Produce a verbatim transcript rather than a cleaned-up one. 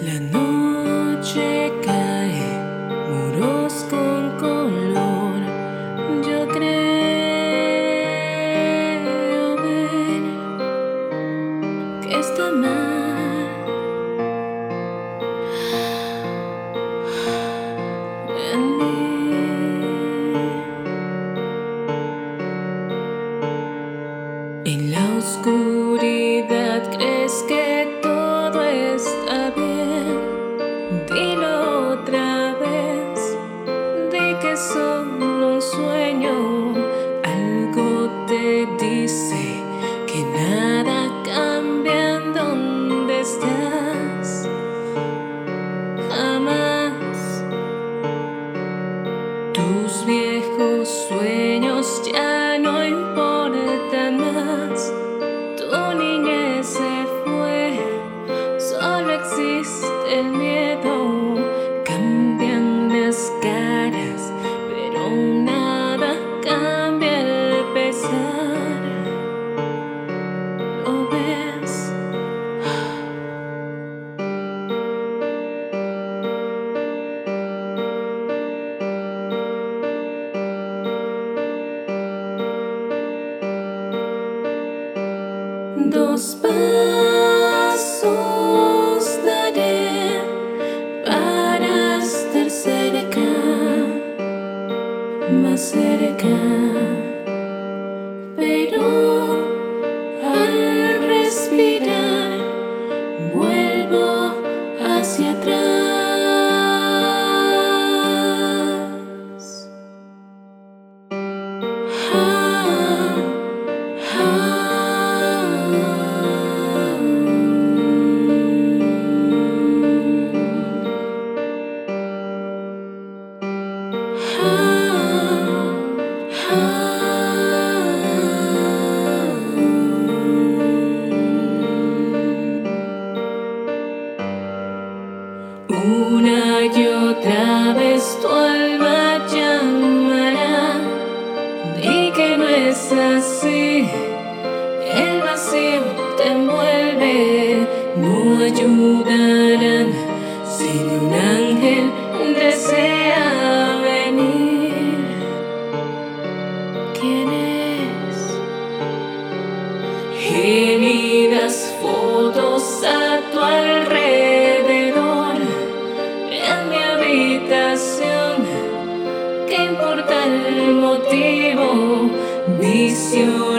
La noche cae, muros con color. Yo creo ver que está mal en mí. En la oscuridad crees que todo está bien. Dilo otra vez, di que es solo un sueño. Algo te dice que nada cambia en donde estás. Jamás. Tus viejos sueños ya no importan más. Tu niñez se fue, solo existe el miedo. Cambian las caras, pero nada cambia el pesar. ¿Lo ves? Dos pasos daré para estar cerca, más cerca, pero al respirar vuelvo hacia atrás. Ah, ah. Una y otra vez tu alma llamará, di que no es así, el vacío te envuelve, no ayudarán si ni un ángel desea venir. ¿Quién es? Gélidas fotos a tu alrededor, en mi habitación, ¿qué importa el motivo? Visión